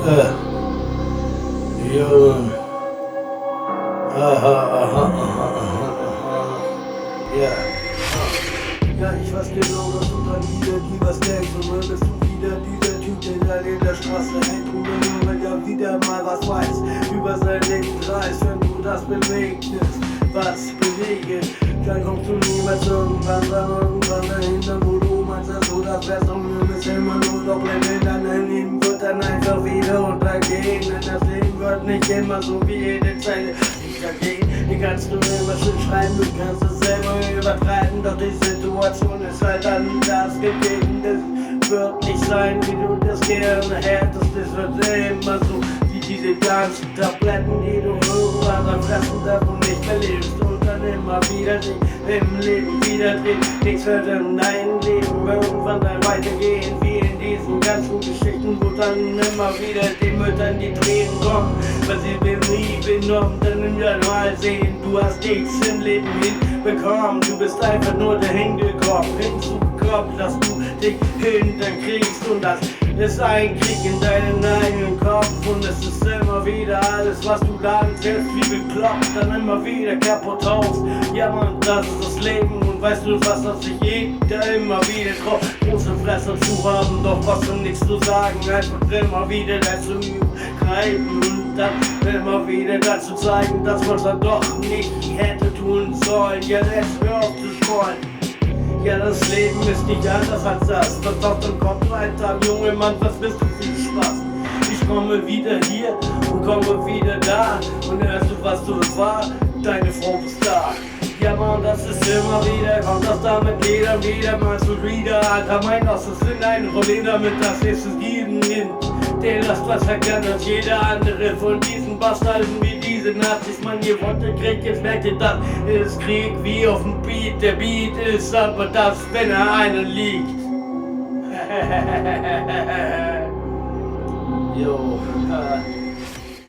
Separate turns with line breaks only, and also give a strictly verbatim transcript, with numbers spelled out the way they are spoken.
Äh, ja, Mann. Aha, aha, aha, aha, aha. Ja. Ja, ich weiß genau, dass du dann wieder die was denkst. Und dann bist du wieder dieser Typ, der da in der Straße hängt. Und wenn du ja wieder mal was weiß über sein Leben dreist, wenn du das bewegnest, was bewege, dann kommst du niemals irgendwann, dann irgendwann dahinter, wo du meinst, dass du das wärst. Und du bist immer nur noch blenden, dein Leben wird dann einfach wieder untergehen. Denn das Leben wird nicht immer so wie jede Zeile gehen. Die kannst du immer schön schreiben, du kannst es selber übertreiben, doch die Situation ist halt anders gegeben. Das wird nicht sein, wie du das gerne hättest, das wird immer so wie diese ganzen Tabletten, die du irgendwann fressen darfst und nicht mehr lebst und dann immer wieder dich im Leben wieder drehen. Nichts wird in deinem Leben irgendwann dann weitergehen, wie in diesen ganzen Geschichten, wo dann immer wieder den Müttern die Tränen kommen, weil sie will nie benommen, dann im Januar sehen, du hast nichts im Leben hinbekommen, du bist einfach nur dahin gekommen, hinzugekommen, dass du dich hintern kriegst und das ist ein Krieg in deinen eigenen Kopf und es ist immer wieder alles, was du dann selbst wie bekloppt, dann immer wieder kaputt haust. Ja Mann, das ist das Leben und weißt du was, dass sich jeder immer wieder traut, große Fresse zu haben, doch trotzdem nichts zu sagen, einfach immer wieder dazu greifen und dann immer wieder dazu zeigen, dass man es dann doch nicht hätte tun sollen. Ja, jetzt hör auf zu schmollen. Ja, das Leben ist nicht anders als das. Was doch dann kommt ein Tag, Junge Mann, was bist du für Spaß? Ich komme wieder hier und komme wieder da. Und hörst du, was du war? Deine Frau ist da. Ja Mann, das ist immer wieder, kommt das damit jeder wieder, meinst du wieder, Alter, mein das ist in einem Problem, damit das es jeden nimmt. Der lasst was erkannt als jeder andere von diesen Bastarden wie diese Nazis, man, ihr wollt den Krieg, jetzt merkt ihr, das ist Krieg wie auf dem Beat, der Beat ist aber das, wenn er einen liegt. Jo,